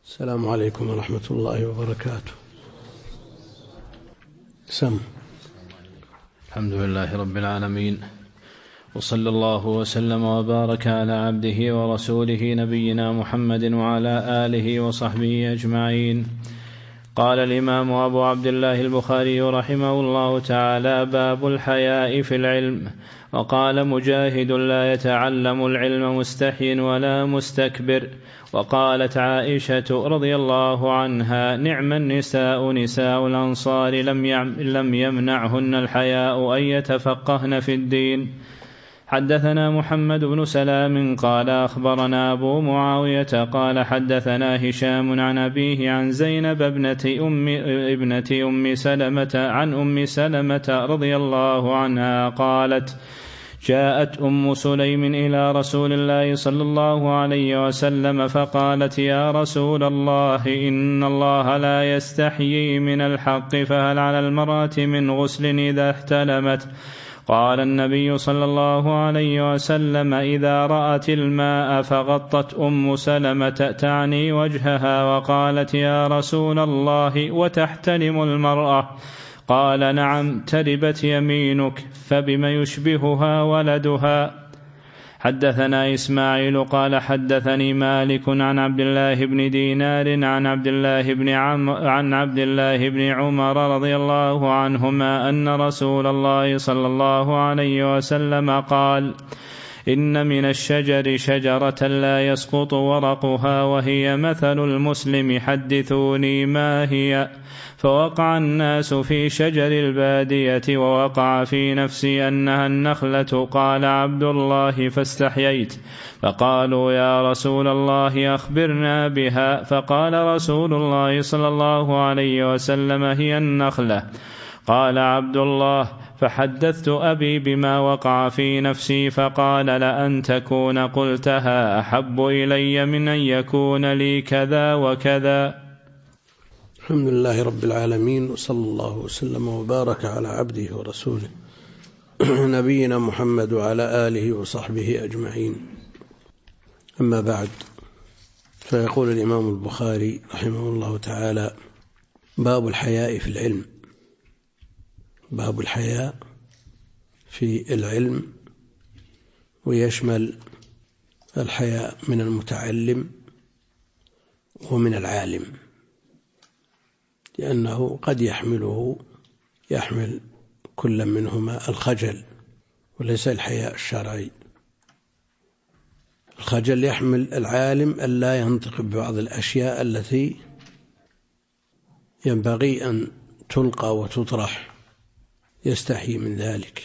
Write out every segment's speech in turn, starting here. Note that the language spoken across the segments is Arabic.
السلام عليكم ورحمة الله وبركاته. الحمد لله رب العالمين، وصلى الله وسلم وبارك على عبده ورسوله نبينا محمد وعلى آله وصحبه أجمعين. قال الإمام أبو عبد الله البخاري رحمه الله تعالى: باب الحياء في العلم. وقال مجاهد: لا يتعلم العلم مستحي ولا مستكبر. وقالت عائشة رضي الله عنها: نعم النساء نساء الأنصار لم يمنعهن الحياء أن يتفقهن في الدين. حدثنا محمد بن سلام قال أخبرنا أبو معاوية قال حدثنا هشام عن أبيه عن زينب ابنة أم سلمة عن أم سلمة رضي الله عنها قالت: جاءت أم سليم إلى رسول الله صلى الله عليه وسلم فقالت: يا رسول الله، إن الله لا يستحيي من الحق، فهل على المرأة من غسل إذا احتلمت؟ قال النبي صلى الله عليه وسلم: إذا رأت الماء. فغطت أم سلمة تعني وجهها وقالت: يا رسول الله، وتحتلم المرأة؟ قال: نعم، تربت يمينك. فبما يشبهها ولدها. حدثنا إسماعيل قال حدثني مالك عن عبد الله بن دينار عن عبد الله بن عمر رضي الله عنهما أن رسول الله صلى الله عليه وسلم قال: إن من الشجر شجرة لا يسقط ورقها وهي مثل المسلم، حدثوني ما هي؟ فوقع الناس في شجر البادية ووقع في نفسي أنها النخلة. قال عبد الله: فاستحييت. فقالوا: يا رسول الله، أخبرنا بها. فقال رسول الله صلى الله عليه وسلم: هي النخلة. قال عبد الله: فحدثت أبي بما وقع في نفسي فقال: لأن تكون قلتها أحب إلي من أن يكون لي كذا وكذا. الحمد لله رب العالمين، وصلى الله وسلم وبارك على عبده ورسوله نبينا محمد وعلى آله وصحبه أجمعين. أما بعد، فيقول الإمام البخاري رحمه الله تعالى: باب الحياء في العلم. باب الحياء في العلم، ويشمل الحياء من المتعلم ومن العالم، لأنه قد يحمل كل منهما الخجل، وليس الحياء الشرعي. الخجل يحمل العالم ألا ينطق ببعض الأشياء التي ينبغي أن تلقى وتطرح، يستحي من ذلك.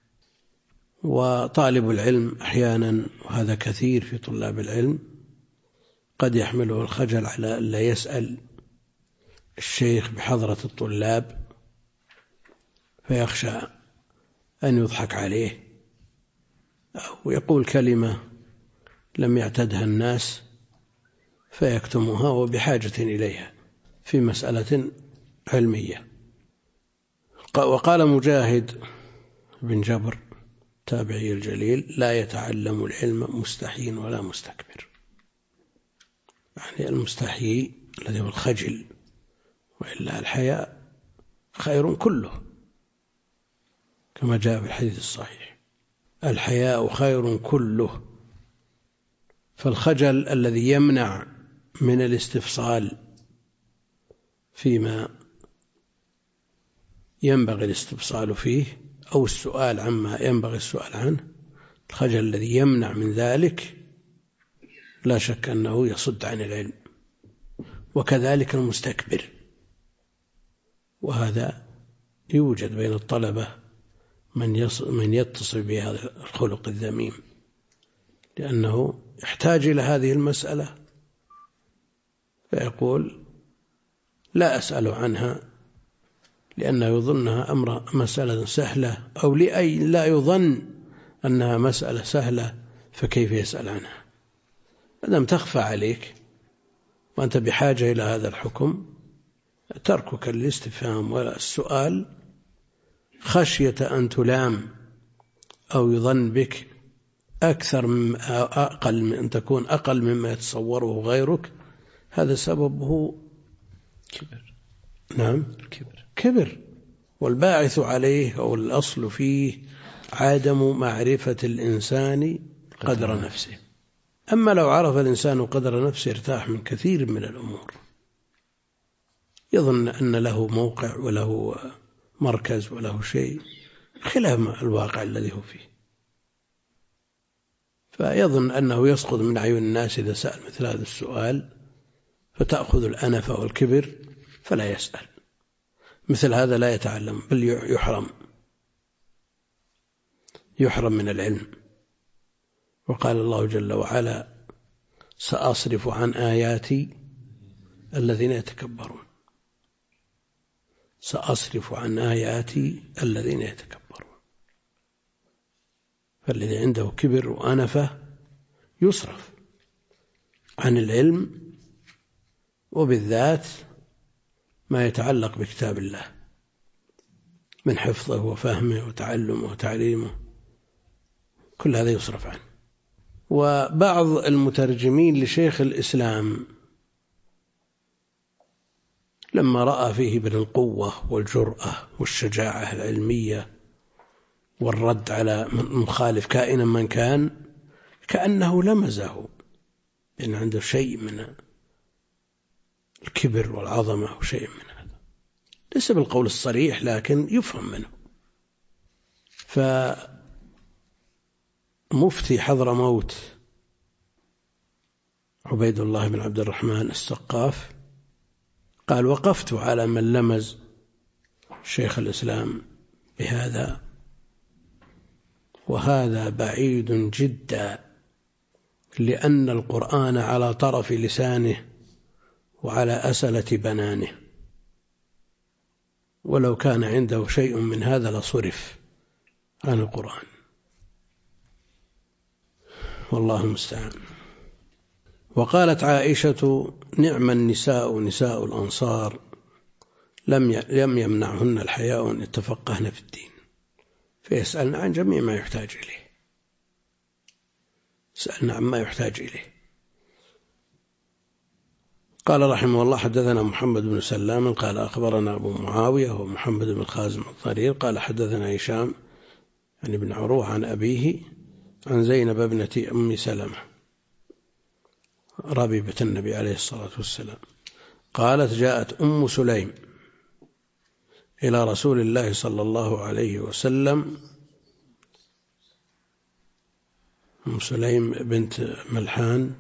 وطالب العلم أحيانا، وهذا كثير في طلاب العلم، قد يحمله الخجل على ألا يسأل الشيخ بحضرة الطلاب، فيخشى أن يضحك عليه أو يقول كلمة لم يعتدها الناس فيكتمها وبحاجة إليها في مسألة علمية. وقال مجاهد بن جبر تابعي الجليل: لا يتعلم العلم مستحي ولا مستكبر. يعني المستحي الذي هو الخجل، وإلا الحياء خير كله، كما جاء في الحديث الصحيح: الحياء خير كله. فالخجل الذي يمنع من الاستفصال فيما ينبغي الاستفصال فيه أو السؤال عما ينبغي السؤال عنه، الخجل الذي يمنع من ذلك لا شك أنه يصد عن العلم. وكذلك المستكبر، وهذا يوجد بين الطلبة من يتصل بهذا الخلق الذميم، لأنه يحتاج إلى هذه المسألة فيقول: لا أسأل عنها، لأنه يظنها مسألة سهلة، أو لأي لا يظن أنها مسألة سهلة فكيف يسأل عنها؟ لم تخفى عليك وأنت بحاجة إلى هذا الحكم، تركك الاستفهام ولا السؤال خشية أن تلام أو يظن بك أكثر من أن تكون أقل مما يتصوره غيرك، هذا سببه كبر. نعم كبر، والباعث عليه أو الأصل فيه عدم معرفة الإنسان قدر نفسه. أما لو عرف الإنسان قدر نفسه ارتاح من كثير من الأمور، يظن أن له موقع وله مركز وله شيء خلاف الواقع الذي هو فيه، فيظن أنه يسقط من عيون الناس إذا سأل مثل هذا السؤال، فتأخذ الأنفة والكبر فلا يسأل. مثل هذا لا يتعلم، بل يحرم من العلم. وقال الله جل وعلا: سأصرف عن آياتي الذين يتكبرون. سأصرف عن آياتي الذين يتكبرون. فالذي عنده كبر وأنفة يصرف عن العلم، وبالذات ما يتعلق بكتاب الله من حفظه وفهمه وتعلمه وتعليمه، كل هذا يصرف عنه. وبعض المترجمين لشيخ الإسلام لما رأى فيه من القوة والجرأة والشجاعة العلمية والرد على مخالف كائنا من كان، كأنه لمزه، إن عنده شيء من الكبر والعظمة وشيء من هذا، ليس بالقول الصريح لكن يفهم منه. فمفتي حضرموت عبيد الله بن عبد الرحمن السقاف قال: وقفت على من لمز شيخ الإسلام بهذا، وهذا بعيد جدا، لأن القرآن على طرف لسانه وعلى أسلة بنانه، ولو كان عنده شيء من هذا لصرف عن القرآن، والله المستعان. وقالت عائشة: نعم النساء نساء الأنصار لم يمنعهن الحياء أن يتفقهن في الدين، فيسألن عن جميع ما يحتاج إليه، سألنا عما يحتاج إليه. قال رحمه الله: حدثنا محمد بن سلام قال أخبرنا أبو معاوية ومحمد بن خازم الضرير قال حدثنا هشام يعني بن عروة عن أبيه عن زينب ابنة أم سلمة ربيبة النبي عليه الصلاة والسلام قالت: جاءت أم سليم إلى رسول الله صلى الله عليه وسلم. أم سليم بنت ملحان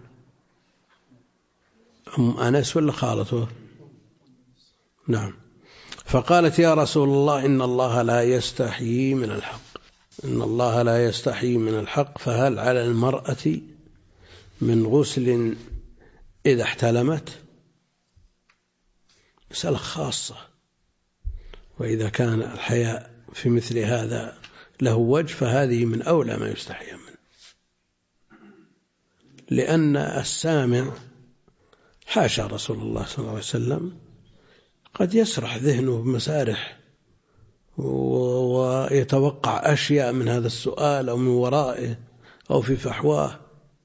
أم أنس ولا خالته؟ نعم. فقالت: يا رسول الله، إن الله لا يستحيي من الحق، إن الله لا يستحيي من الحق، فهل على المرأة من غسل إذا احتلمت؟ مسألة خاصة، وإذا كان الحياء في مثل هذا له وجه فهذه من أولى ما يستحي منه، لأن السامع حاشا رسول الله صلى الله عليه وسلم قد يسرح ذهنه بمسارح ويتوقع أشياء من هذا السؤال أو من ورائه أو في فحواه.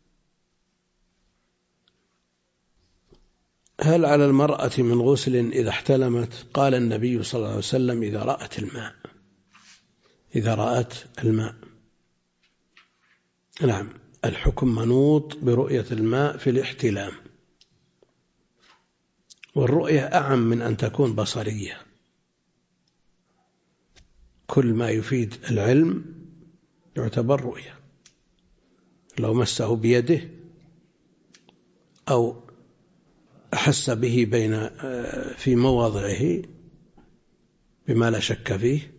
هل على المرأة من غسل إذا احتلمت؟ قال النبي صلى الله عليه وسلم: إذا رأت الماء، إذا رأت الماء. نعم، الحكم منوط برؤية الماء في الاحتلام، والرؤية أعم من أن تكون بصرية. كل ما يفيد العلم يعتبر رؤية، لو مسه بيده أو أحس به في مواضعه بما لا شك فيه.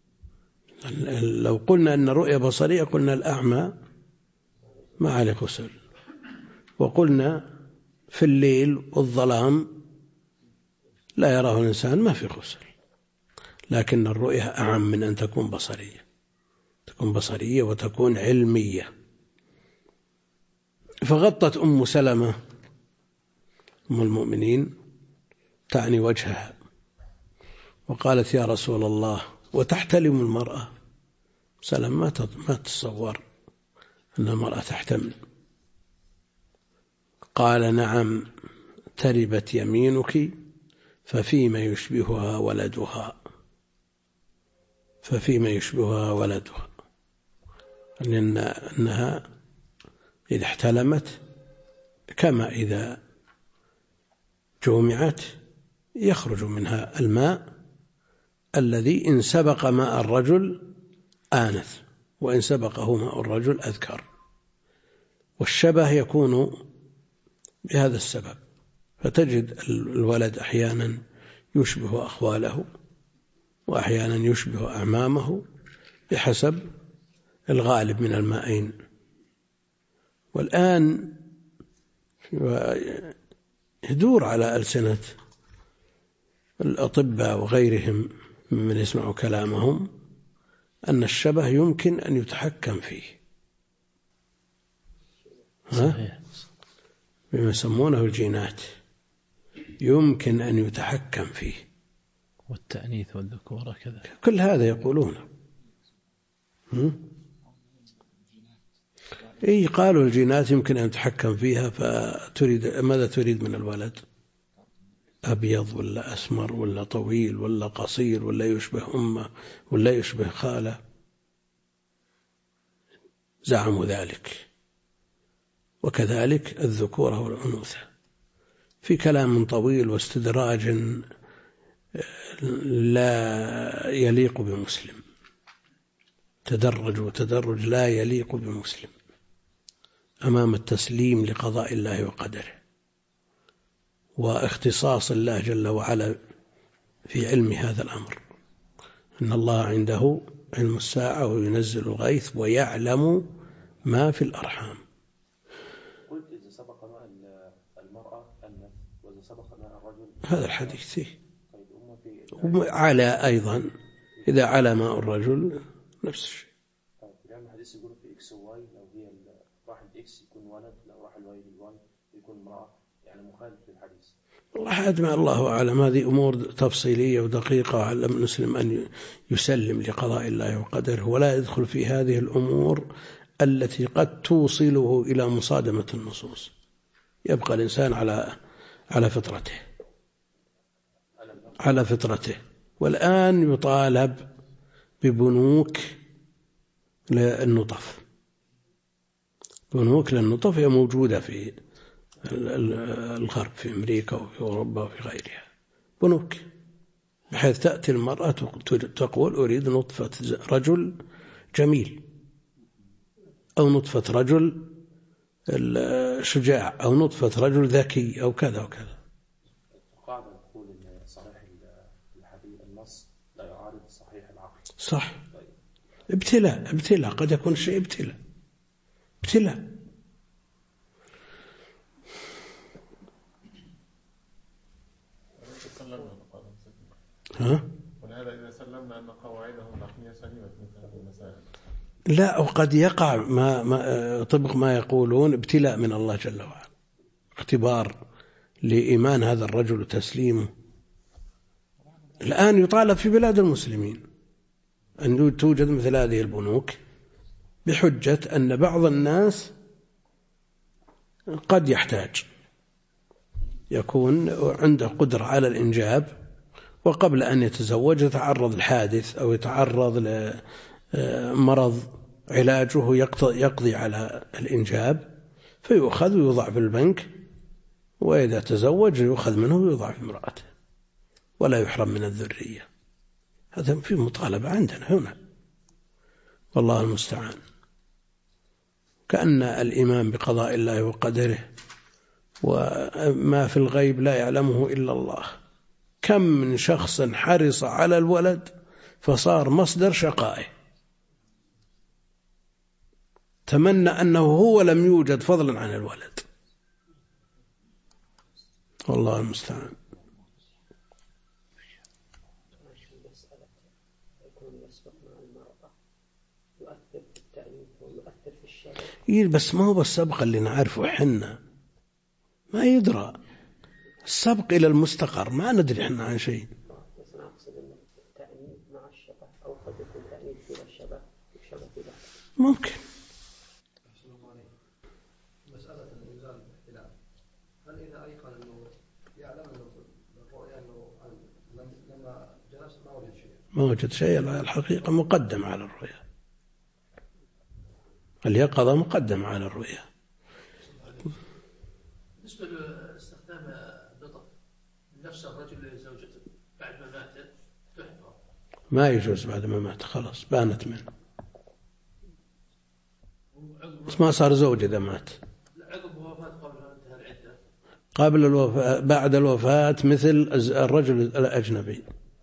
لو قلنا أن رؤية بصرية قلنا الأعمى ما عليه غسل، وقلنا في الليل والظلام لا يراه الإنسان ما في غسل. لكن الرؤية أعم من أن تكون بصرية، تكون بصرية وتكون علمية. فغطت أم سلمة أم المؤمنين تعني وجهها وقالت: يا رسول الله، وتحتلم المرأة؟ سلم ما تتصور أن المرأة تحتمل. قال: نعم تربت يمينك ففيما يشبهها ولدها، ففيما يشبهها ولدها، لأنها إذا احتلمت كما إذا جومعت يخرج منها الماء الذي إن سبق ماء الرجل آنث، وإن سبقه ماء الرجل أذكر. والشبه يكون بهذا السبب، فتجد الولد أحيانا يشبه أخواله وأحيانا يشبه أعمامه بحسب الغالب من المائين. والآن يدور على ألسنة الأطباء وغيرهم ممن يسمع كلامهم أن الشبه يمكن أن يتحكم فيه، بما يسمونه الجينات، يمكن أن يتحكم فيه، والتأنيث والذكورة كذا، كل هذا يقولون. قالوا الجينات يمكن أن يتحكم فيها، فتريد ماذا تريد من الولد؟ أبيض ولا أسمر ولا طويل ولا قصير ولا يشبه أمه ولا يشبه خاله؟ زعموا ذلك. وكذلك الذكورة والأنوثة، في كلام طويل واستدراج لا يليق بمسلم، تدرج لا يليق بمسلم أمام التسليم لقضاء الله وقدره واختصاص الله جل وعلا في علم هذا الأمر. إن الله عنده علم الساعة وينزل الغيث ويعلم ما في الأرحام. قلت إذا سبق ماء المرأة أنث وإذا سبق ماء الرجل هذا الحديث. وعلى أيضا إذا على ماء الرجل نفس الشيء. يعني الحديث يقول في إكس وواي، لو هي راح الإكس يكون ولد، لو راح الواي يكون امرأة، يعني مخالف للحديث. والله أجمع الله أعلم، هذه أمور تفصيلية ودقيقة، على المسلم أن يسلم لقضاء الله وقدره ولا يدخل في هذه الأمور التي قد توصله إلى مصادمة النصوص. يبقى الإنسان على فطرته. والآن يطالب ببنوك للنطف. بنوك للنطف هي موجودة في الغرب، في أمريكا وفي أوروبا وفي غيرها، بنوك بحيث تأتي المرأة تقول أريد نطفة رجل جميل، أو نطفة رجل شجاع، أو نطفة رجل ذكي، أو كذا وكذا. القاعدة تقول إن صحيح الحديث النص لا يعارض صحيح العقل. صح. ابتلاء قد يكون شيء ابتلاء. ولهذا إذا سلمنا أن قواعدهم العقلية سليمة مثل هذه المسائل. لا، وقد يقع ما طبق ما يقولون ابتلاء من الله جل وعلا، اختبار لإيمان هذا الرجل وتسليمه. الآن يطالب في بلاد المسلمين أن توجد مثل هذه البنوك، بحجة أن بعض الناس قد يحتاج، يكون عنده قدرة على الإنجاب، وقبل أن يتزوج يتعرض لحادث أو يتعرض لمرض علاجه يقضي على الإنجاب، فيؤخذ ويوضع في البنك، وإذا تزوج يؤخذ منه ويوضع في امرأته ولا يحرم من الذرية. هذا في مطالبة عندنا هنا، والله المستعان. كأن الإيمان بقضاء الله وقدره وما في الغيب لا يعلمه إلا الله. كم من شخص حرص على الولد فصار مصدر شقائه، تمنى أنه هو لم يوجد فضلا عن الولد، والله المستعان. بس ما هو السبق اللي نعرفه حنا، ما يدرى السبق إلى المستقر، ما ندري حنا عن شيء. ممكن. مسألة الإنزال بالاختلاف، هل إذا أيقن أنه ما وجد شيء، الحقيقة مقدم على الرؤيا، اليقظة مقدم على الرؤيا. بالنسبة لاستخدام اللطف نفس الرجل لزوجته بعد ما ماتت تحفظ، ما يجوز بعد ما مات، خلاص بانت منه، بس ما صار زوج إذا مات. عقب وفاة قبل ما انتهى العدة. قبل الوفاة بعد الوفاة مثل الرجل الأجنبي.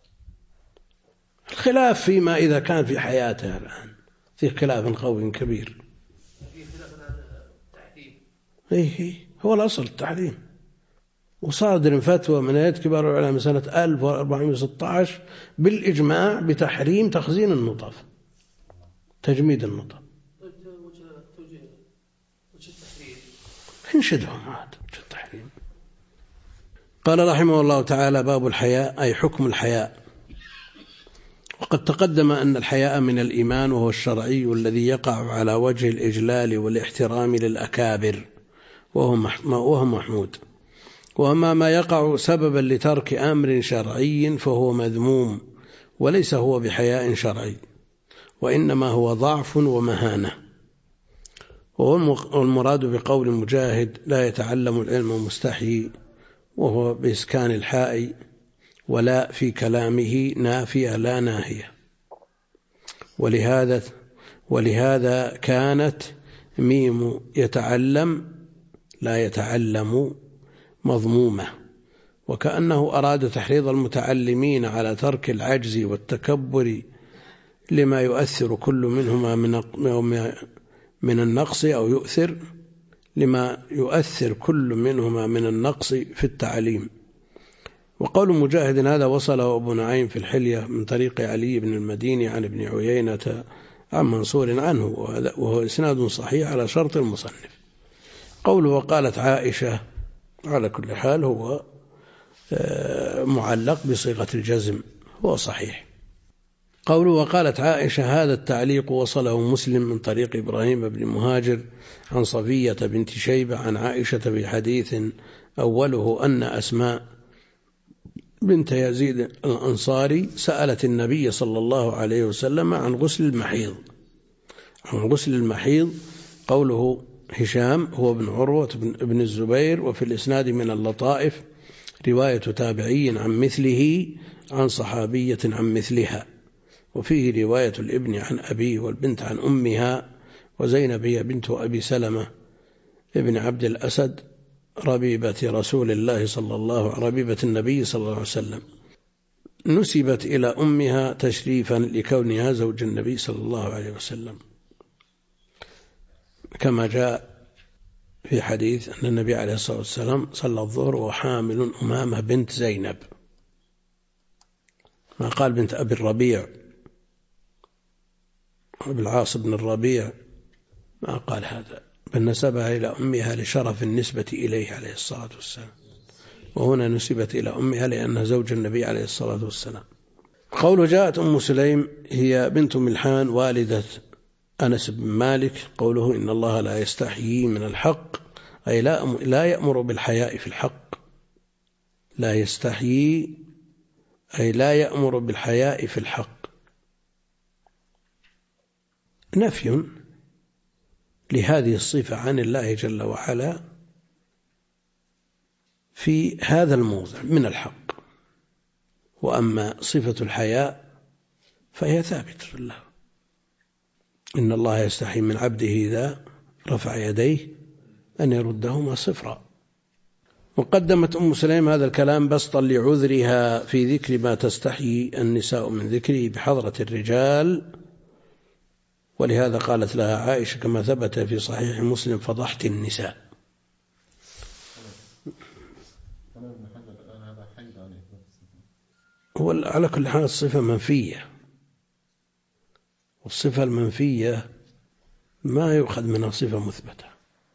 الخلاف فيما إذا كان في حياته الآن، في خلاف قوي كبير. في خلاف عن التحريم. إيه هو الأصل التحريم، وصادر فتوى من هيئة كبار العلماء من سنة 1416 بالإجماع بتحريم تخزين النطف، تجميد النطف. وش التحريم؟ انشدهم عاد التحريم. قال رحمه الله تعالى: باب الحياء، أي حكم الحياء. وقد تقدم أن الحياء من الإيمان، وهو الشرعي الذي يقع على وجه الإجلال والاحترام للأكابر، وهو محمود. وأما ما يقع سببا لترك أمر شرعي فهو مذموم، وليس هو بحياء شرعي، وإنما هو ضعف ومهانة. والمراد بقول مجاهد: لا يتعلم العلم مستحيي، وهو بإسكان الحاء ولا في كلامه نافية لا ناهية. ولهذا كانت ميم يتعلم لا يتعلم مضمومة، وكأنه أراد تحريض المتعلمين على ترك العجز والتكبر لما يؤثر كل منهما من النقص، أو يؤثر لما يؤثر كل منهما من النقص في التعليم. وقول مجاهد هذا وصله أبو نعيم في الحلية من طريق علي بن المديني عن ابن عيينة عن منصور عنه، وهو إسناد صحيح على شرط المصنف. قوله وقالت عائشة على كل حال هو معلق بصيغة الجزم، هو صحيح. قوله وقالت عائشة، هذا التعليق وصله مسلم من طريق إبراهيم بن مهاجر عن صفية بنت شيبة عن عائشة بحديث أوله أن أسماء بنت يزيد الأنصاري سألت النبي صلى الله عليه وسلم عن غسل المحيض. قوله هشام هو ابن عروة بن الزبير، وفي الإسناد من اللطائف رواية تابعي عن مثله عن صحابية عن مثلها، وفيه رواية الابن عن أبيه والبنت عن أمها. وزينب هي بنت أبي سلمة ابن عبد الأسد ربيبة النبي صلى الله عليه وسلم، نسبت إلى أمها تشريفا لكونها زوج النبي صلى الله عليه وسلم، كما جاء في حديث أن النبي عليه الصلاة والسلام صلى الظهر وحامل أمامة بنت زينب، ما قال بنت أبي الربيع بالعاص بن الربيع، ما قال هذا، بل نسبها إلى أمها لشرف النسبة إليه عليه الصلاة والسلام، وهنا نسبت إلى أمها لأنها زوج النبي عليه الصلاة والسلام. قوله جاءت أم سليم هي بنت ملحان والدة أنس بن مالك. قوله إن الله لا يستحيي من الحق، أي لا يأمر بالحياء في الحق، لا يستحيي أي لا يأمر بالحياء في الحق، نفي لهذه الصفة عن الله جل وعلا في هذا الموضع من الحق. وأما صفة الحياء فهي ثابتة لله، إن الله يستحي من عبده إذا رفع يديه أن يردهما صفرا. وقدمت أم سليم هذا الكلام بسطا لعذرها في ذكر ما تستحي النساء من ذكره بحضرة الرجال، ولهذا قالت لها عائشة كما ثبت في صحيح مسلم: فضحت النساء. هو على كل حال الصفة منفية، والصفة المنفية ما يؤخذ منها صفة مثبتة.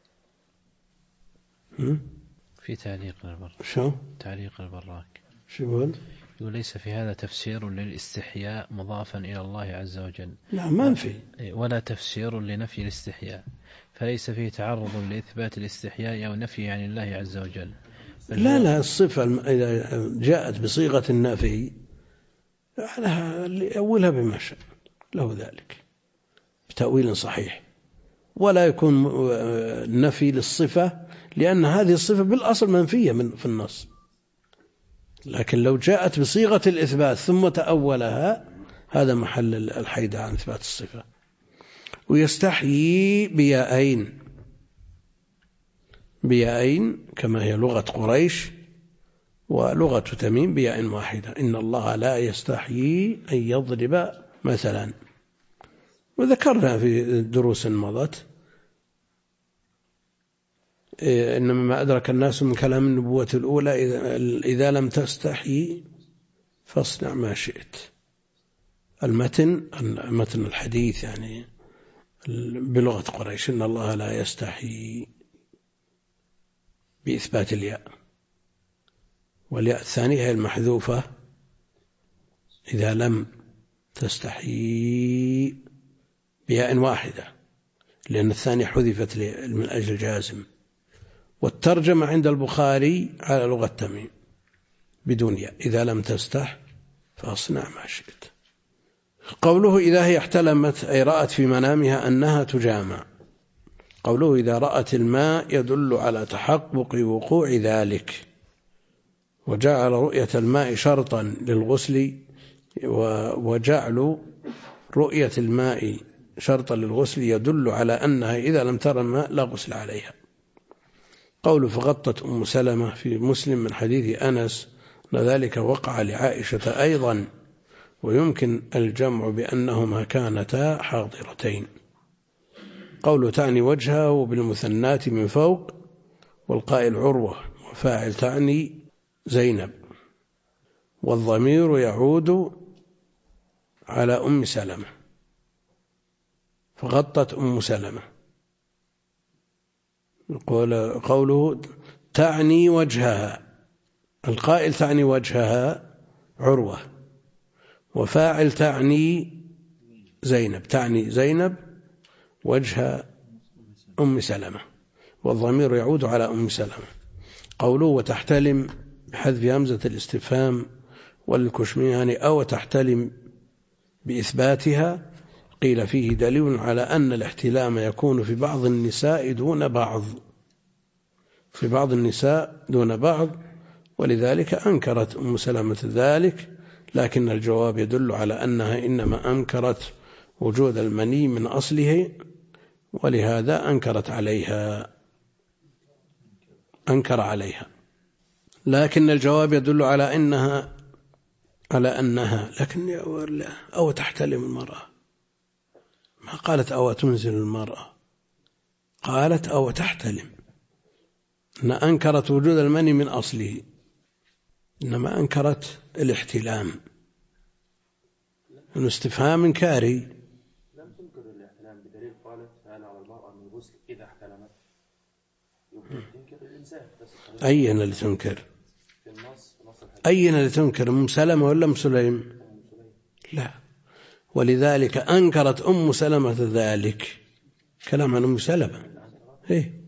في تعليق البراك. شو؟ تعليق البراك. شو يقول؟ يقول ليس في هذا تفسير للاستحياء مضافا إلى الله عز وجل. لا منفي. ولا تفسير لنفي الاستحياء، فليس فيه تعرض لإثبات الاستحياء أو نفي عن الله عز وجل. لا الصفة إذا جاءت بصيغة النفي يأولها بما شاء له ذلك بتأويل صحيح، ولا يكون نفي للصفة، لأن هذه الصفة بالأصل منفية في النص، لكن لو جاءت بصيغة الإثبات ثم تأولها هذا محل الحيدة عن إثبات الصفة. ويستحيي بياءين كما هي لغة قريش ولغة تميم بياء واحدة، إن الله لا يستحيي أن يضرب مثلا. وذكرنا في دروس مضت إنما ما أدرك الناس من كلام النبوة الأولى إذا لم تستحي فاصنع ما شئت. متن الحديث يعني بلغة قريش إن الله لا يستحي بإثبات الياء، والياء الثانية هي المحذوفة إذا لم تستحي بياء واحدة، لأن الثانية حذفت من أجل جازم. والترجمة عند البخاري على لغة تميم بدون ياء، إذا لم تستح فاصنع ما شئت. قوله إذا هي احتلمت أي رأت في منامها أنها تجامع. قوله إذا رأت الماء يدل على تحقق وقوع ذلك، وجعل رؤية الماء شرطا للغسل، وجعل رؤية الماء شرطا للغسل يدل على أنها إذا لم ترى الماء لا غسل عليها. قول فغطت أم سلمة في مسلم من حديث أنس ذلك وقع لعائشة أيضا، ويمكن الجمع بأنهما كانتا حاضرتين. قول تعني وجهه بالمثنات من فوق، والقائل عروة، وفاعل تعني زينب، والضمير يعود على أم سلمة. فغطت أم سلمة. قوله تعني وجهها، القائل تعني وجهها عروة، وفاعل تعني زينب، تعني زينب وجه أم سلمة، والضمير يعود على أم سلمة. قوله وتحتلم بحذف همزة الاستفهام والكشميهاني أو تحتلم بإثباتها، قيل فيه دليل على أن الاحتلام يكون في بعض النساء دون بعض، في بعض النساء دون بعض، ولذلك أنكرت أم سلمة ذلك، لكن الجواب يدل على أنها إنما أنكرت وجود المني من أصله، ولهذا أنكر عليها، لكن الجواب يدل على أنها لكن أو تحتلم المرأة، ما قالت أو تنزل المرأة، قالت أو تحتلم، إن أنكرت وجود المني من أصله، إنما أنكرت الاحتلام، الاستفهام إنكاري. لم تنكر الاحتلام بدليل قالت هل على المرأة من غسل إذا احتلمت، تنكر الإنسان بس. أين اللي تنكر؟ أين اللي تنكر، أم سلمة ولا أم سليم؟ لا، ولذلك أنكرت أم سلمة ذلك، كلام عن أم سلمة. إيه؟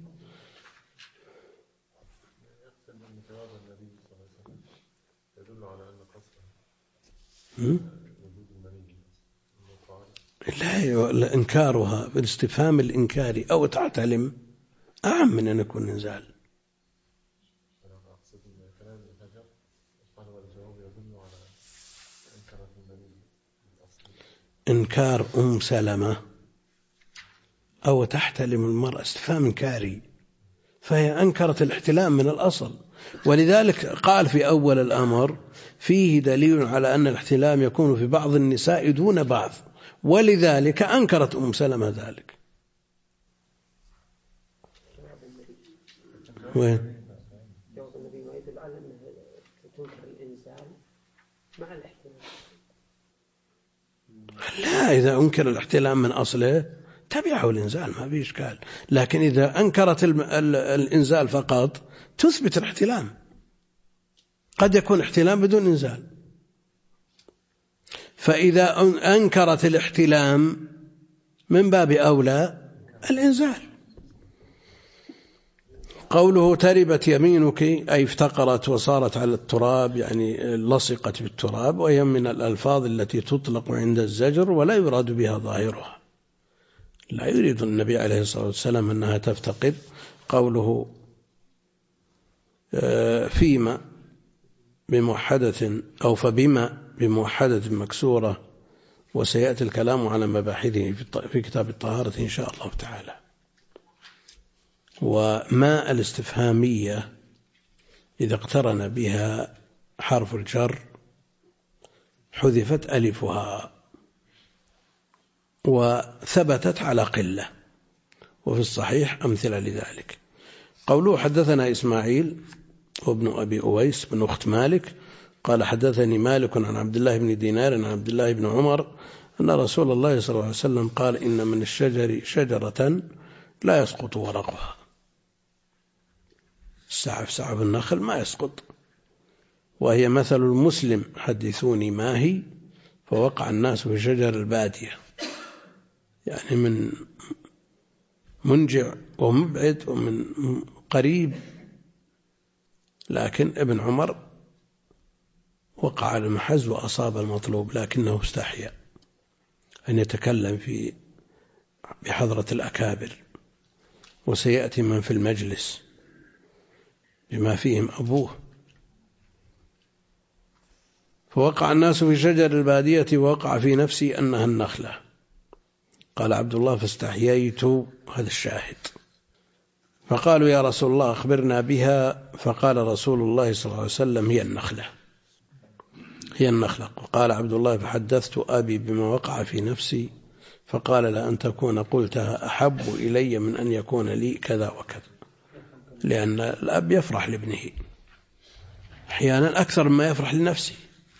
لا، إنكارها بالاستفهام الإنكاري أو تعتلم أعم من أن يكون إنزال. إنكار أم سلمة أو تحتلم المرأة استفهام إنكاري، فهي أنكرت الاحتلام من الأصل، ولذلك قال في أول الأمر فيه دليل على أن الاحتلام يكون في بعض النساء دون بعض، ولذلك أنكرت أم سلمة ذلك. وين؟ جواب النبي ما يدل على أنه تنكر الإنزال مع الاحتلام. لا، إذا أنكر الاحتلام من أصله تبعه الإنزال ما فيه إشكال، لكن إذا أنكرت الإنزال فقط تثبت الاحتلام، قد يكون احتلام بدون إنزال، فإذا أنكرت الاحتلام من باب أولى الإنزال. قوله تربت يمينك أي افتقرت وصارت على التراب، يعني لصقت بالتراب، وهي من الألفاظ التي تطلق عند الزجر ولا يراد بها ظاهرها. لا يريد النبي عليه الصلاة والسلام أنها تفتقر. قوله فيما بموحدة أو فبما بموحدة مكسورة، وسيأتي الكلام على مباحثه في كتاب الطهارة إن شاء الله تعالى. وما الاستفهامية إذا اقترن بها حرف الجر حذفت ألفها وثبتت على قلة، وفي الصحيح أمثلة لذلك. قوله حدثنا إسماعيل وابن أبي أويس بن أخت مالك قال حدثني مالك عن عبد الله بن دينار عن عبد الله بن عمر أن رسول الله صلى الله عليه وسلم قال إن من الشجر شجرة لا يسقط ورقها. سعف النخل ما يسقط، وهي مثل المسلم حدثوني ما هي، فوقع الناس في شجر البادية، يعني من منجع ومبعد ومن قريب. لكن ابن عمر وقع على المحز وأصاب المطلوب، لكنه استحيا أن يتكلم بحضرة الأكابر، وسيأتي من في المجلس بما فيهم أبوه. فوقع الناس في شجر البادية ووقع في نفسي أنها النخلة. قال عبد الله فاستحييت، هذا الشاهد. فقالوا يا رسول الله أخبرنا بها، فقال رسول الله صلى الله عليه وسلم هي النخلة. قال عبد الله فحدثت أبي بما وقع في نفسي، فقال لأن تكون قلتها أحب إلي من أن يكون لي كذا وكذا، لأن الأب يفرح لابنه أحيانا أكثر مما يفرح لنفسه.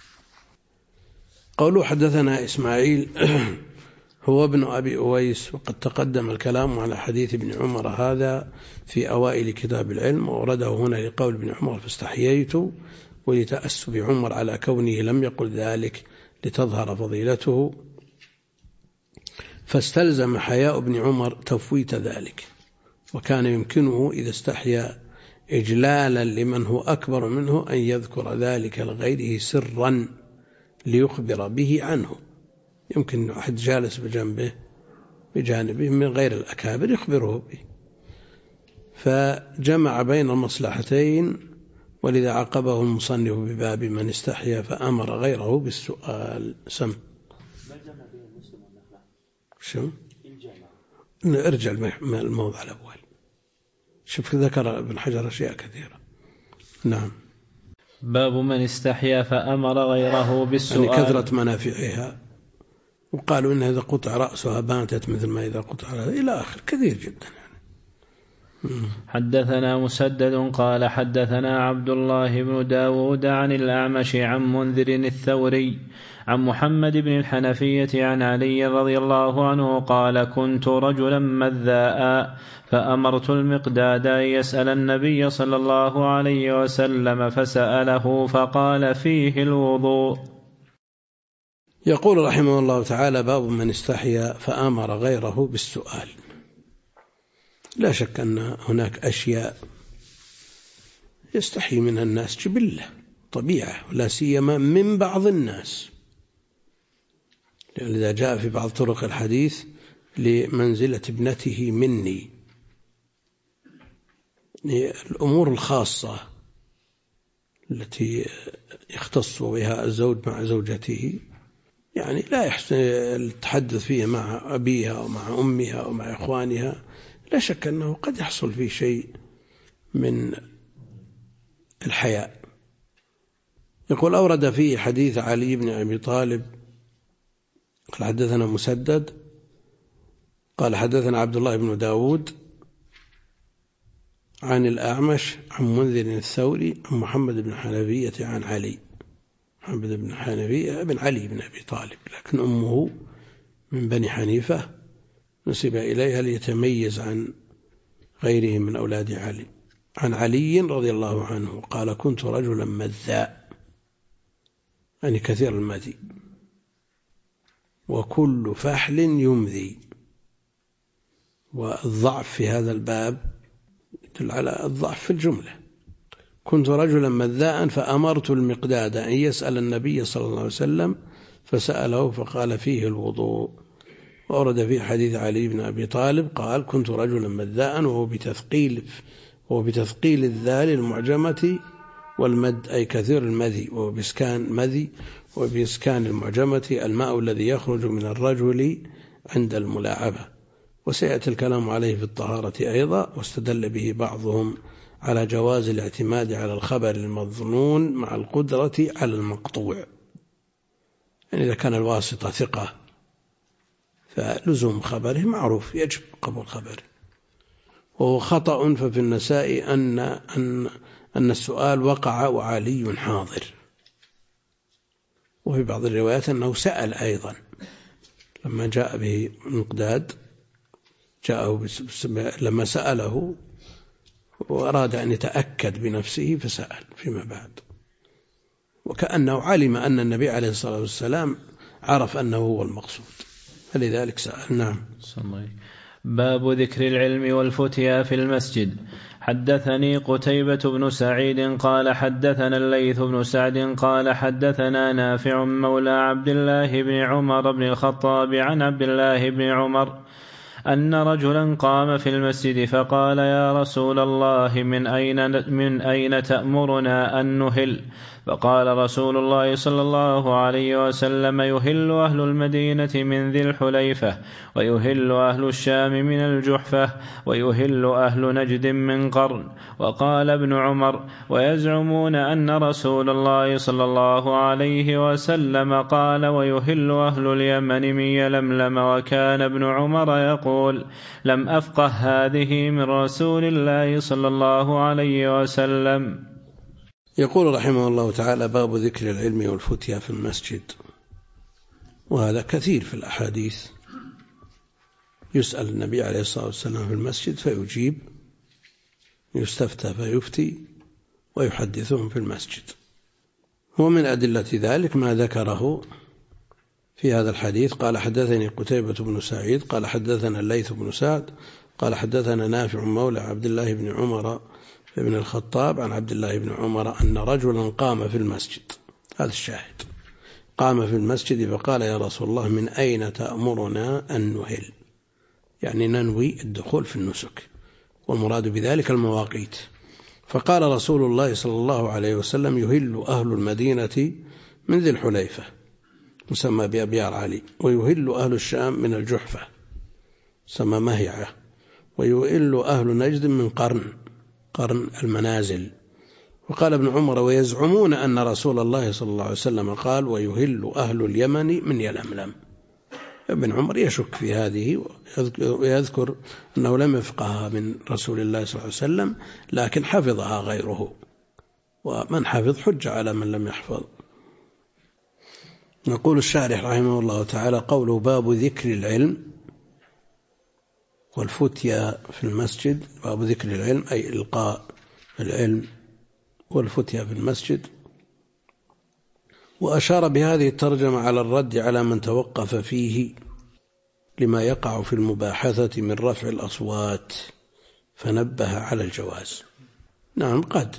قولوا حدثنا إسماعيل هو ابن أبي أويس، وقد تقدم الكلام على حديث ابن عمر هذا في أوائل كتاب العلم، وورده هنا لقول ابن عمر فاستحييت، ولتأسف عمر على كونه لم يقل ذلك لتظهر فضيلته، فاستلزم حياء ابن عمر تفويت ذلك، وكان يمكنه إذا استحيا إجلالا لمن هو أكبر منه أن يذكر ذلك لغيره سرا ليخبر به عنه. يمكن أحد جالس بجانبه من غير الأكابر يخبره به، فجمع بين المصلحتين، ولذا عقبه المصنف بباب من استحيا فأمر غيره بالسؤال. سم ما الجمع بين المسلم والنخلة؟ شو؟ الجمع ارجع الموضع الأول. شوف ذكر ابن حجر أشياء كثيرة. نعم. باب من استحيا فأمر غيره بالسؤال، يعني كثرة منافعها، وقالوا إن إذا قطع رأسها بانتت مثل ما إذا قطع إلى آخر، كثير جدا. حدثنا مسدد قال حدثنا عبد الله بن داود عن الأعمش عن منذر الثوري عن محمد بن الحنفية عن علي رضي الله عنه قال كنت رجلا مذاء فأمرت المقداد أن يسأل النبي صلى الله عليه وسلم فسأله فقال فيه الوضوء. يقول رحمه الله تعالى باب من استحيا فأمر غيره بالسؤال. لا شك أن هناك أشياء يستحي منها الناس جبلة طبيعة، ولا سيما من بعض الناس، لذا جاء في بعض طرق الحديث لمنزلة ابنته مني. الأمور الخاصة التي يختص بها الزوج مع زوجته، يعني لا يحسن التحدث فيها مع أبيها ومع أمها ومع إخوانها، لا شك أنه قد يحصل فيه شيء من الحياء. يقول أورد فيه حديث علي بن أبي طالب قال حدثنا مسدد قال حدثنا عبد الله بن داود عن الأعمش عن منذر الثوري عن محمد بن حنفية عن علي. محمد بن حنفية بن علي بن أبي طالب، لكن أمه من بني حنيفة نسب إليها ليتميز عن غيره من أولاد علي. عن علي رضي الله عنه قال كنت رجلا مذاء، يعني كثير المذي، وكل فحل يمذي. والضعف في هذا الباب يدل على الضعف في الجملة. كنت رجلا مذاء فأمرت المقداد أن يسأل النبي صلى الله عليه وسلم فسأله فقال فيه الوضوء. وأورد في حديث علي بن أبي طالب قال كنت رجلا مذاء وهو بتثقيل الذال المعجمة والمد أي كثير المذي، وهو بإسكان مذي، وبإسكان المعجمة الماء الذي يخرج من الرجل عند الملاعبة. وسيأتي الكلام عليه في الطهارة أيضا. واستدل به بعضهم على جواز الاعتماد على الخبر المظنون مع القدرة على المقطوع، يعني إذا كان الواسطة ثقة فلزوم خبره معروف، يجب قبول خبره. وهو خطأ. ففي النساء أن السؤال وقع وعلي حاضر. وفي بعض الروايات أنه سأل أيضا لما جاء به مقداد، لما سأله وأراد أن يتأكد بنفسه فسأل فيما بعد، وكأنه علم أن النبي عليه الصلاة والسلام عرف أنه هو المقصود فلذلك سأل. نعم. باب ذكر العلم والفتيا في المسجد. حدثني قتيبة بن سعيد قال حدثنا الليث بن سعد قال حدثنا نافع مولى عبد الله بن عمر بن الخطاب عن عبد الله بن عمر أن رجلا قام في المسجد فقال يا رسول الله من أين تأمرنا أن نهل؟ فقال رسول الله صلى الله عليه وسلم يهل أهل المدينة من ذي الحليفة، ويهل أهل الشام من الجحفة، ويهل أهل نجد من قرن. وقال ابن عمر ويزعمون أن رسول الله صلى الله عليه وسلم قال ويهل أهل اليمن من يلملم. وكان ابن عمر يقول لم أفقه هذه من رسول الله صلى الله عليه وسلم. يقول رحمه الله تعالى باب ذكر العلم والفتيا في المسجد. وهذا كثير في الأحاديث، يسأل النبي عليه الصلاة والسلام في المسجد فيجيب، يستفتى فيفتي، ويحدثهم في المسجد. ومن أدلة ذلك ما ذكره في هذا الحديث. قال حدثني قتيبة بن سعيد قال حدثنا الليث بن سعد قال حدثنا نافع مولى عبد الله بن عمر ابن الخطاب عن عبد الله بن عمر أن رجلا قام في المسجد، هذا الشاهد، قام في المسجد فقال يا رسول الله من أين تأمرنا أن نهل؟ يعني ننوي الدخول في النسك، والمراد بذلك المواقيت. فقال رسول الله صلى الله عليه وسلم يهل أهل المدينة من ذي الحليفة مسمى بأبيار علي، ويهل أهل الشام من الجحفة مسمى مهيعة، ويهل أهل نجد من قرن المنازل. وقال ابن عمر ويزعمون أن رسول الله صلى الله عليه وسلم قال ويهل أهل اليمن من يلملم. ابن عمر يشك في هذه ويذكر أنه لم يفقهها من رسول الله صلى الله عليه وسلم، لكن حفظها غيره، ومن حفظ حج على من لم يحفظ. نقول الشارح رحمه الله تعالى قوله باب ذكر العلم والفتيا في المسجد. باب ذكر العلم أي إلقاء العلم والفتيا في المسجد. وأشار بهذه الترجمة على الرد على من توقف فيه لما يقع في المباحثة من رفع الأصوات، فنبه على الجواز. نعم قد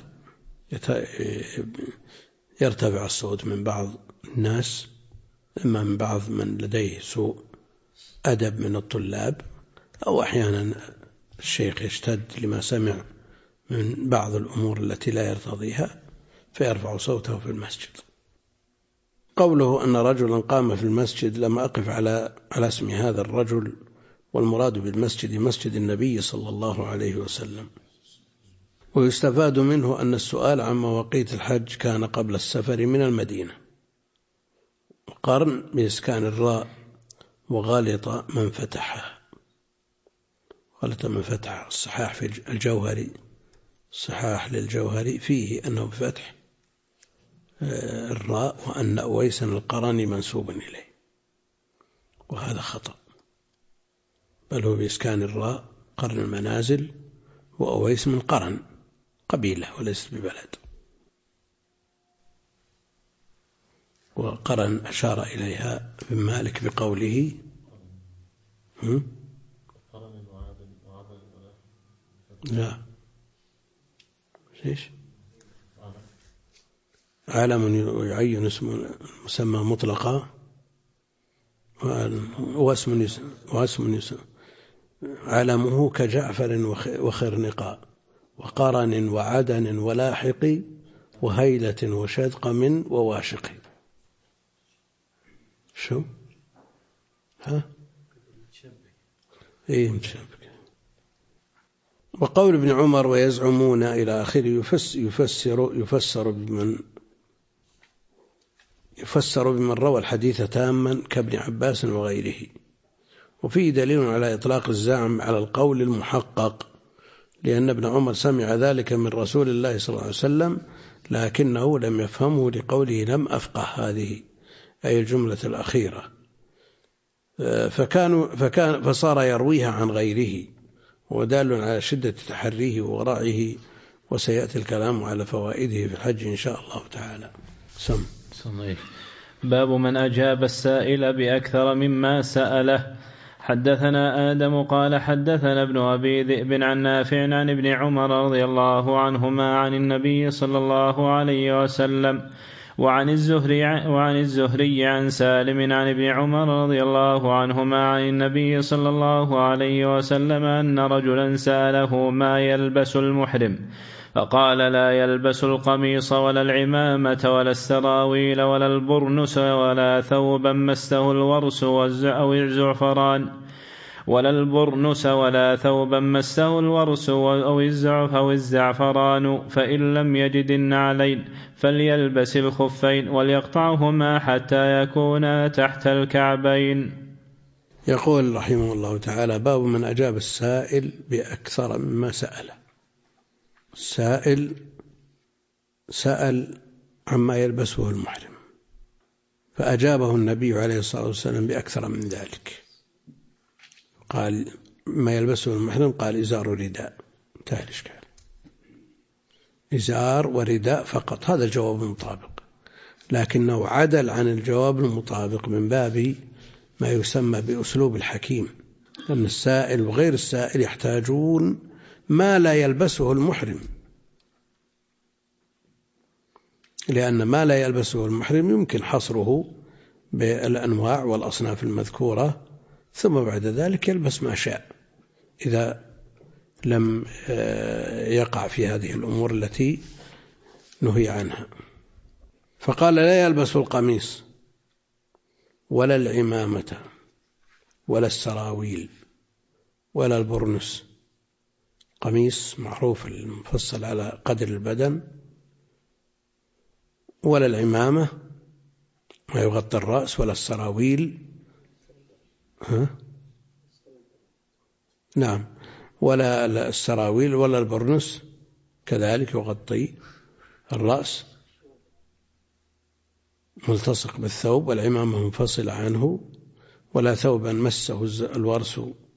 يرتفع الصوت من بعض الناس، إما من بعض من لديه سوء أدب من الطلاب، أو أحيانا الشيخ يشتد لما سمع من بعض الأمور التي لا يرتضيها فيرفع صوته في المسجد. قوله أن رجلا قام في المسجد لم أقف على اسم هذا الرجل، والمراد بالمسجد مسجد النبي صلى الله عليه وسلم. ويستفاد منه أن السؤال عن مواقيت الحج كان قبل السفر من المدينة. قرن بإسكان الراء وغالط من فتحها، غلط من فتح. الصحاح في الجوهري، الصحاح للجوهري فيه أنه بفتح الراء وأن أويسا القرني منسوب إليه، وهذا خطأ، بل هو بإسكان الراء قرن المنازل، وأويس من قرن قبيلة وليست ببلد. وقرن أشار إليها ابن مالك بقوله لا ليش؟ علم يعين اسم مسمى مطلقا واسم يسمى علمه كجعفر وخرنقا وقرن وعدن ولاحق وهيلة وشدقم وواشق. شو؟ ها؟ إيه متشابك. وقول ابن عمر ويزعمون إلى آخره يفسر بمن روى الحديث تاما كابن عباس وغيره. وفيه دليل على إطلاق الزعم على القول المحقق، لأن ابن عمر سمع ذلك من رسول الله صلى الله عليه وسلم لكنه لم يفهمه لقوله لم أفقه هذه، أي الجملة الأخيرة، فصار يرويها عن غيره، ودال على شدة تحريه وورعه، وسيأتي الكلام على فوائده في الحج إن شاء الله تعالى. باب من أجاب السائل بأكثر مما سأله. حدثنا آدم قال حدثنا ابن أبي ذئب عن نافع عن ابن عمر رضي الله عنهما عن النبي صلى الله عليه وسلم وعن الزهري عن سالم عن ابن عمر رضي الله عنهما عن النبي صلى الله عليه وسلم أن رجلا سأله ما يلبس المحرم، فقال لا يلبس القميص ولا العمامة ولا السراويل ولا البرنس ولا ثوبا مسه الورس أو الزعفران، فإن لم يجد النعلين فليلبس الخفين وليقطعهما حتى يكونا تحت الكعبين. يقول رحمه الله تعالى: باب من أجاب السائل بأكثر مما سأله. السائل سأل عما يلبسه المحرم، فأجابه النبي عليه الصلاة والسلام بأكثر من ذلك. قال ما يلبسه المحرم، قال إزار ورداء، انتهى الإشكال، إزار ورداء فقط، هذا الجواب المطابق، لكنه عدل عن الجواب المطابق من باب ما يسمى بأسلوب الحكيم، أن السائل وغير السائل يحتاجون ما لا يلبسه المحرم، لأن ما لا يلبسه المحرم يمكن حصره بالأنواع والأصناف المذكورة، ثم بعد ذلك يلبس ما شاء إذا لم يقع في هذه الأمور التي نهي عنها. فقال لا يلبس القميص ولا العمامة ولا السراويل ولا البرنس. قميص معروف المفصل على قدر البدن، ولا العمامة ما يغطي الرأس، ولا السراويل نعم، ولا السراويل ولا البرنس كذلك يغطي الرأس ملتصق بالثوب، والعمامة منفصلة عنه، ولا ثوبا مسه الورس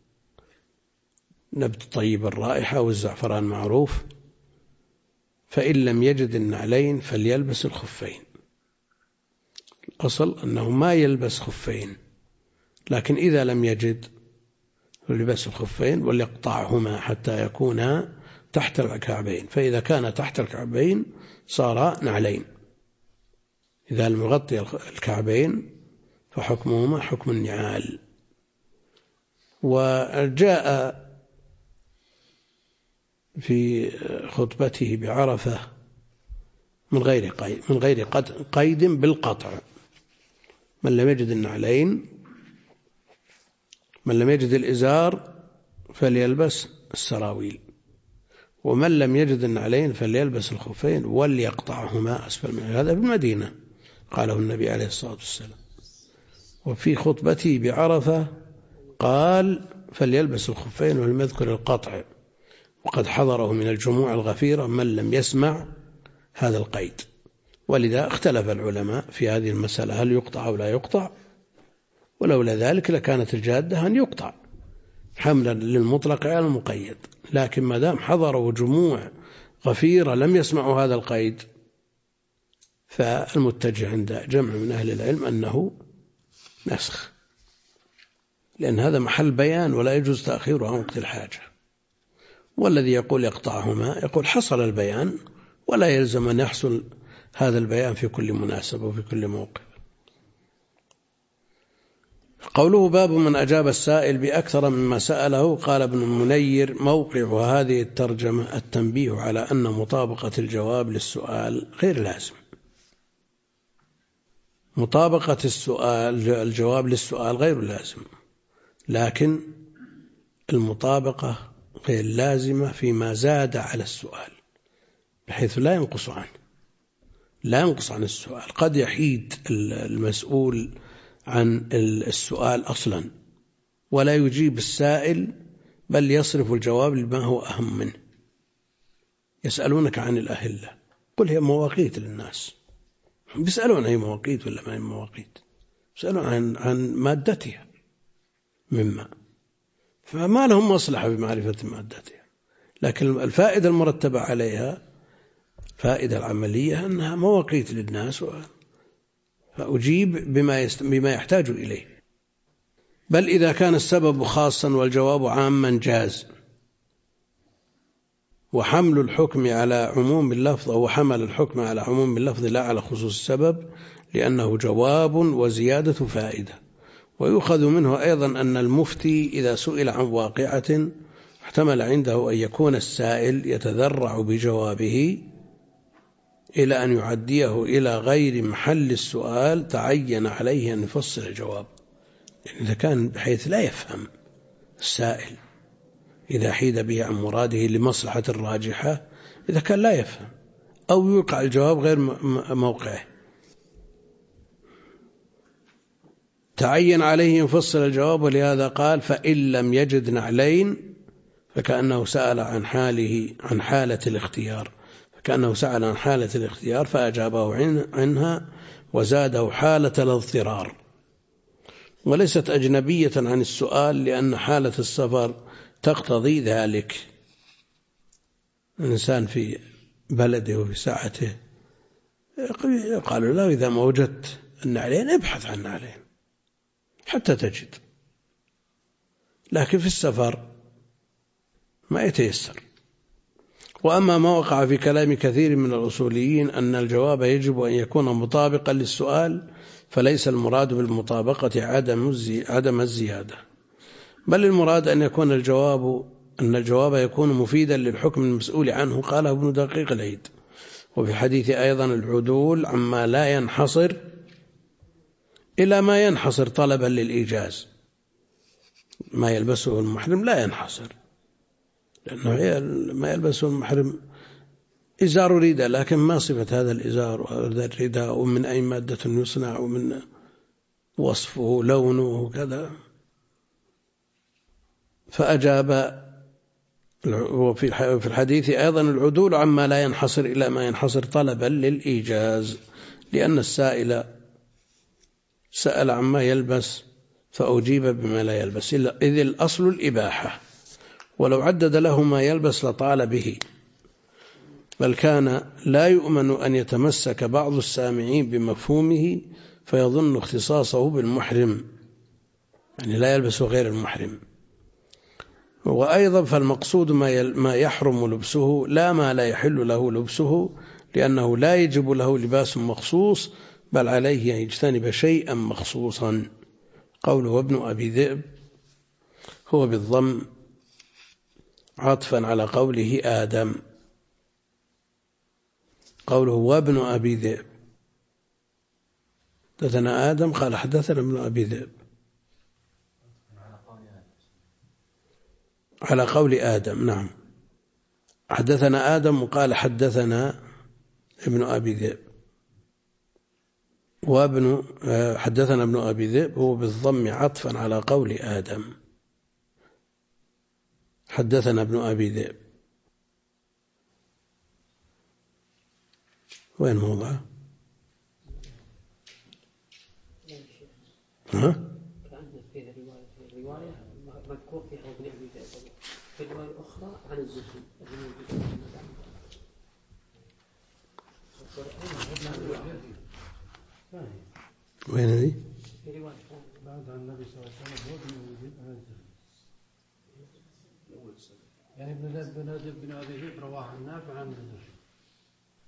نبت طيب الرائحة والزعفران معروف. فإن لم يجد النعلين فليلبس الخفين. الأصل أنه ما يلبس خفين، لكن إذا لم يجد فليلبس الخفين وليقطعهما حتى يكونا تحت الكعبين، فإذا كان تحت الكعبين صار نعلين، إذا لم يغطي الكعبين فحكمهما حكم النعال. وجاء في خطبته بعرفة من غير قيد بالقطع: من لم يجد النعلين، من لم يجد الإزار فليلبس السراويل، ومن لم يجد النعلين فليلبس الخفين وليقطعهما أسفل من هذا بالمدينة، قاله النبي عليه الصلاة والسلام. وفي خطبته بعرفة قال فليلبس الخفين ولم يذكر القطع، وقد حضره من الجموع الغفيرة من لم يسمع هذا القيد، ولذا اختلف العلماء في هذه المسألة هل يقطع أو لا يقطع، ولولا ذلك لكانت الجادة أن يقطع حملا للمطلق على المقيد، لكن ما دام حضره جموع غفيرة لم يسمعوا هذا القيد فالمتجه عند جمع من أهل العلم أنه نسخ، لأن هذا محل بيان ولا يجوز تأخيره عن وقت الحاجة. والذي يقول يقطعهما يقول حصل البيان ولا يلزم أن يحصل هذا البيان في كل مناسبة وفي كل موقف. قوله باب من أجاب السائل بأكثر مما سأله. قال ابن المنير موقع هذه الترجمة التنبيه على أن مطابقة الجواب للسؤال غير لازم. مطابقة الجواب للسؤال غير لازم، لكن المطابقة غير لازمة فيما زاد على السؤال بحيث لا ينقص عن السؤال. قد يحيد المسؤول عن السؤال أصلا ولا يجيب السائل، بل يصرف الجواب لما هو أهم منه. يسألونك عن الأهلة، قل هي مواقيت للناس. بيسألون أي مواقيت ولا ما هي مواقيت؟ يسألون عن مادتها مما، فما لهم مصلحة بمعرفة مادتها. لكن الفائدة المرتبة عليها فائدة العملية أنها مواقيت للناس، فأجيب بما يحتاج إليه. بل إذا كان السبب خاصا والجواب عاما جاز. وحمل الحكم على عموم اللفظ، أو حمل الحكم على عموم اللفظ لا على خصوص السبب، لأنه جواب وزيادة فائدة. ويؤخذ منه أيضا أن المفتي إذا سئل عن واقعة احتمل عنده أن يكون السائل يتذرع بجوابه إلى أن يعديه إلى غير محل السؤال، تعين عليه أن يفصل الجواب. يعني إذا كان بحيث لا يفهم السائل، إذا حيد به عن مراده لمصلحة راجحة، إذا كان لا يفهم أو يوقع الجواب غير موقعه، تعين عليه يفصل الجواب. ولهذا قال فإن لم يجد نعلين، فكأنه سأل عن حالة الاختيار، فأجابه عنها وزاده حالة الاضطرار، وليست أجنبية عن السؤال، لأن حالة السفر تقتضي ذلك. الإنسان في بلده وفي ساعته قالوا له إذا ما وجدت النعلين ابحث عن نعلين حتى تجد، لكن في السفر ما يتيسر. وأما ما وقع في كلام كثير من الأصوليين أن الجواب يجب أن يكون مطابقا للسؤال، فليس المراد بالمطابقة عدم الزيادة، بل المراد أن الجواب يكون مفيدا للحكم المسؤول عنه. قاله ابن دقيق العيد. وفي الحديث أيضا العدول عما لا ينحصر إلى ما ينحصر طلبا للإيجاز. ما يلبسه المحرم لا ينحصر، لأنه ما يلبسه المحرم إزار رداء، لكن ما صفة هذا الإزار وهذا الرداء، ومن أي مادة يصنع، ومن وصفه لونه كذا. فأجاب. وفي الحديث أيضا العدول عما لا ينحصر إلى ما ينحصر طلبا للإيجاز، لأن السائل سأل عما يلبس فأجيب بما لا يلبس، إذ الأصل الإباحة، ولو عدد له ما يلبس لطال به. بل كان لا يؤمن أن يتمسك بعض السامعين بمفهومه فيظن اختصاصه بالمحرم، يعني لا يلبس غير المحرم. وأيضا فالمقصود ما يحرم لبسه لا ما لا يحل له لبسه، لأنه لا يجب له لباس مخصوص، بل عليه أن يجتنب شيئا مخصوصا. قوله وابن أبي ذئب هو بالضم عطفا على قوله آدم. قوله وابن أبي ذئب، حدثنا آدم قال حدثنا ابن أبي ذئب على قول آدم. نعم، حدثنا آدم وقال حدثنا ابن أبي ذئب، حدثنا ابن أبي ذئب هو بالضم عطفا على قول آدم. حدثنا ابن أبي ذئب، وين موضعه؟ كأن في الرواية مذكور فيها ابن أبي ذئب، في الرواية الأخرى عن الزهري. وين هذه؟ في رواية بعد عن النبي صلى الله عليه وسلم وابن أبي ذئب عن الزهري، يعني ابن أبي ذئب رواه عن نافع عن الزهري.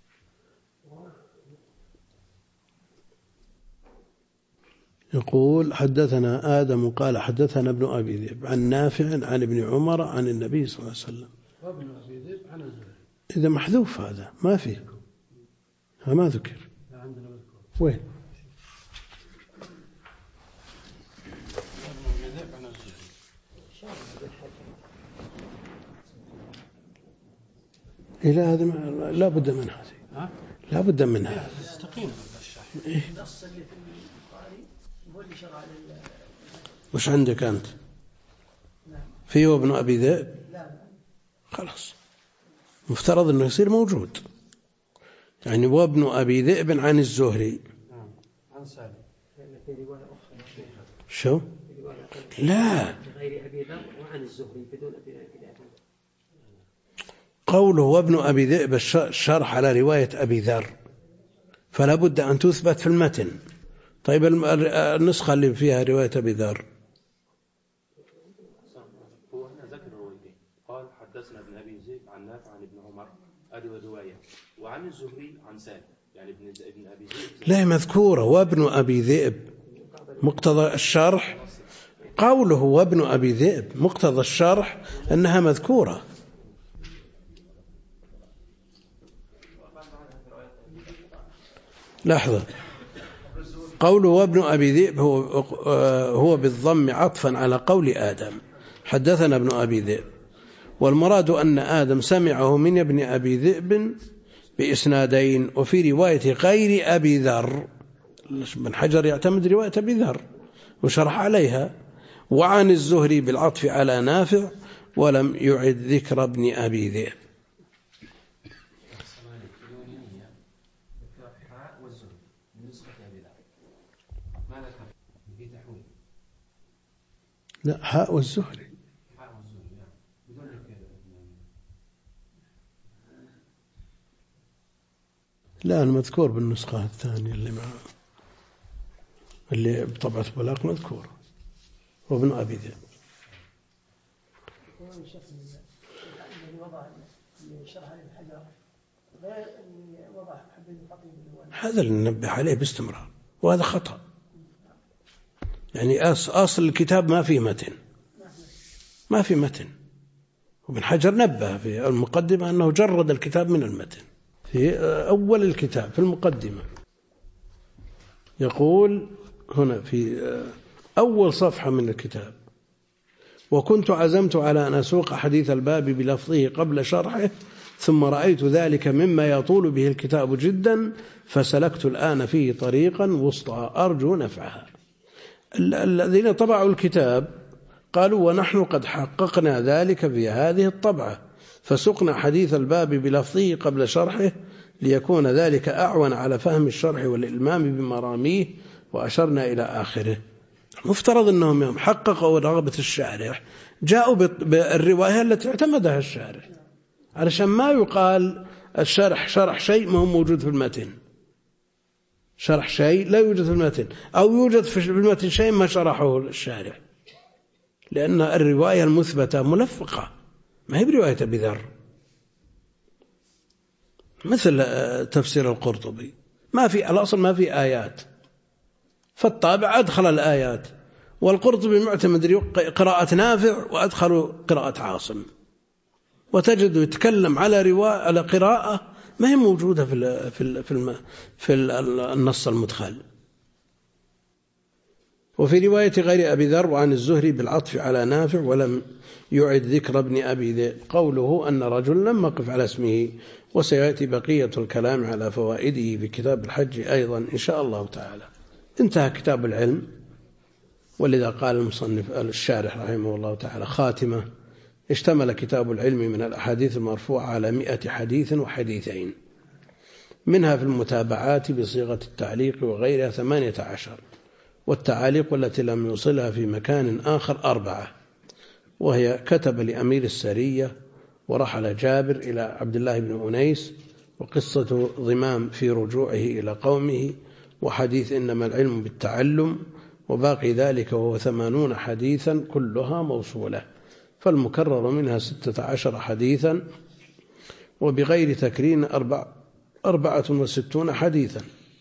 يقول حدثنا آدم قال حدثنا ابن أبي ذئب عن نافع عن ابن عمر عن النبي صلى الله عليه وسلم. وابن أبي ذئب عن الزهري. إذا محذوف هذا ما فيه، ما ذكر. عندنا مذكور. وين؟ وابن أبي ذئب عن الزهري. إلى هذا لا بد من هذه. لا بد منها. استقيم النص اللي في البخاري هو اللي شرع وش عندك أنت؟ فيه ابن أبي ذئب؟ خلاص مفترض أنه يصير موجود، يعني وابن أبي ذئب عن الزهري. عن سالم. شو؟ لا، غير أبي ذر وعن الزهري بدون أبي ذر. قوله وابن أبي ذئب الشرح على رواية أبي ذر، فلا بد أن تثبت في المتن. طيب النسخة اللي فيها رواية أبي ذر هو هنا ذكر روايتين، قال حدثنا ابن أبي ذئب عن نافع عن ابن عمر هذه رواية، وعن الزهري عن سالم، يعني ابن أبي ذئب لا مذكورة وابن أبي ذئب. مقتضى الشرح قوله وابن أبي ذئب، مقتضى الشرح أنها مذكورة. لحظة، قوله وابن أبي ذئب هو بالضم عطفا على قول آدم حدثنا ابن أبي ذئب، والمراد أن آدم سمعه من ابن أبي ذئب بإسنادين، وفي رواية غير أبي ذر. ابن حجر يعتمد رواية أبي ذر وشرح عليها، وعن الزهري بالعطف على نافع، ولم يعد ذكر ابن أبي ذئب. لا، حاء والزهري. لا، المذكور بالنسخة الثانية اللي بطبعة بلاغ مذكور وابن أبي ذئب. هذا اللي ننبه عليه باستمرار، وهذا خطأ. يعني أصل الكتاب ما في متن، ما في متن. وابن حجر نبه في المقدمة أنه جرد الكتاب من المتن في أول الكتاب في المقدمة. يقول هنا في أول صفحة من الكتاب: وكنت عزمت على أن أسوق حديث الباب بلفظه قبل شرحه، ثم رأيت ذلك مما يطول به الكتاب جدا، فسلكت الآن فيه طريقا وسطى أرجو نفعها. الذين طبعوا الكتاب قالوا ونحن قد حققنا ذلك في هذه الطبعة، فسقنا حديث الباب بلفظه قبل شرحه ليكون ذلك أعون على فهم الشرح والإلمام بمراميه، وأشرنا إلى آخره. مفترض أنهم يوم حققوا رغبة الشارح جاءوا بالرواية التي اعتمدها الشارح، علشان ما يقال الشارح شرح شيء ما هو موجود في المتن، شرح شيء لا يوجد في المتن، أو يوجد في المتن شيء ما شرحه الشارح، لأن الرواية المثبتة ملفقة، ما هي برواية أبي ذر. مثل تفسير القرطبي ما في الأصل ما في آيات، فالطابع أدخل الآيات، والقرطبي معتمد قراءة نافع وأدخل قراءة عاصم، وتجد يتكلم على قراءة ما هي موجودة في النص المدخل. وفي رواية غير أبي ذر وعن الزهري بالعطف على نافع ولم يعد ذكر ابن أبي ذئب، قوله أن رجل لم يقف على اسمه، وسيأتي بقية الكلام على فوائده في كتاب الحج أيضا إن شاء الله تعالى. انتهى كتاب العلم، ولذا قال المصنف الشارح رحمه الله تعالى خاتمة: اشتمل كتاب العلم من الأحاديث المرفوعة على 100 حديث وحديثين، منها في المتابعات بصيغة التعليق وغيرها 18، والتعاليق التي لم يوصلها في مكان آخر 4، وهي: كتب لأمير السرية، ورحل جابر إلى عبد الله بن أنيس، وقصة ضمام في رجوعه إلى قومه، وحديث إنما العلم بالتعلم، وباقي ذلك وهو 80 حديثا كلها موصولة، فالمكرر منها 16 حديثا، وبغير تكرير 64 حديثا،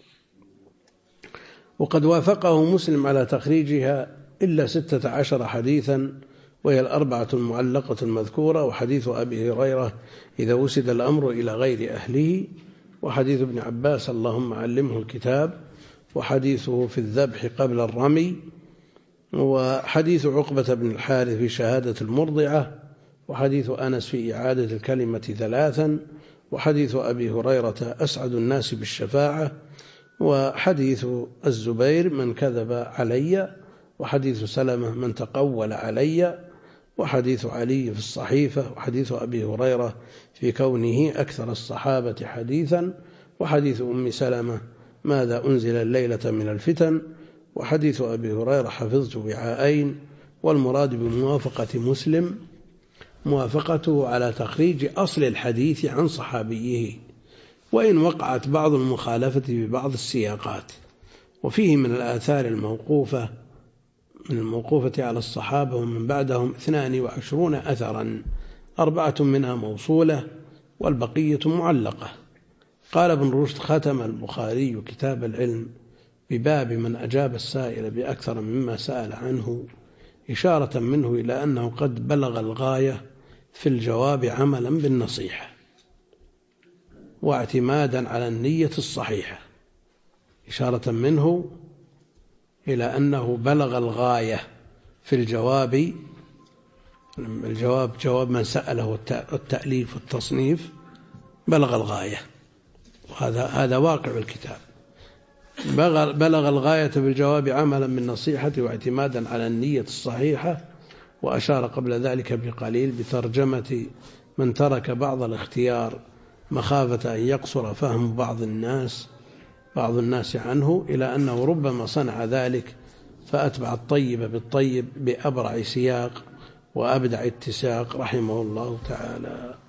وقد وافقه مسلم على تخريجها إلا 16 حديثا، وهي 4 المعلقة المذكورة، وحديث أبي هريرة إذا وسد الأمر إلى غير أهله، وحديث ابن عباس اللهم علمه الكتاب، وحديثه في الذبح قبل الرمي، وحديث عقبة بن الحارث في شهادة المرضعة، وحديث أنس في إعادة الكلمة 3، وحديث أبي هريرة أسعد الناس بالشفاعة، وحديث الزبير من كذب علي، وحديث سلمة من تقول علي، وحديث علي في الصحيفة، وحديث أبي هريرة في كونه أكثر الصحابة حديثا، وحديث أم سلمة ماذا أنزل الليلة من الفتن، وحديث أبي هريرة حفظت وعاءين. والمراد بموافقة مسلم موافقته على تخريج أصل الحديث عن صحابيه، وإن وقعت بعض المخالفة في بعض السياقات. وفيه من الآثار الموقوفة على الصحابة ومن بعدهم 22 أثرا، 4 منها موصولة والبقية معلقة. قال ابن رشد: ختم البخاري كتاب العلم بباب من أجاب السائل بأكثر مما سأل عنه، إشارة منه إلى أنه قد بلغ الغاية في الجواب عملا بالنصيحة واعتمادا على النية الصحيحة، إشارة منه إلى أنه بلغ الغاية في الجواب جواب من سأله التأليف والتصنيف، بلغ الغاية، وهذا واقع الكتاب. بلغ الغاية بالجواب عملا بالنصيحة واعتمادا على النية الصحيحة. وأشار قبل ذلك بقليل بترجمة من ترك بعض الاختيار مخافة أن يقصر فهم بعض الناس عنه، إلى أنه ربما صنع ذلك فأتبع الطيب بالطيب بأبرع سياق وأبدع اتساق رحمه الله تعالى.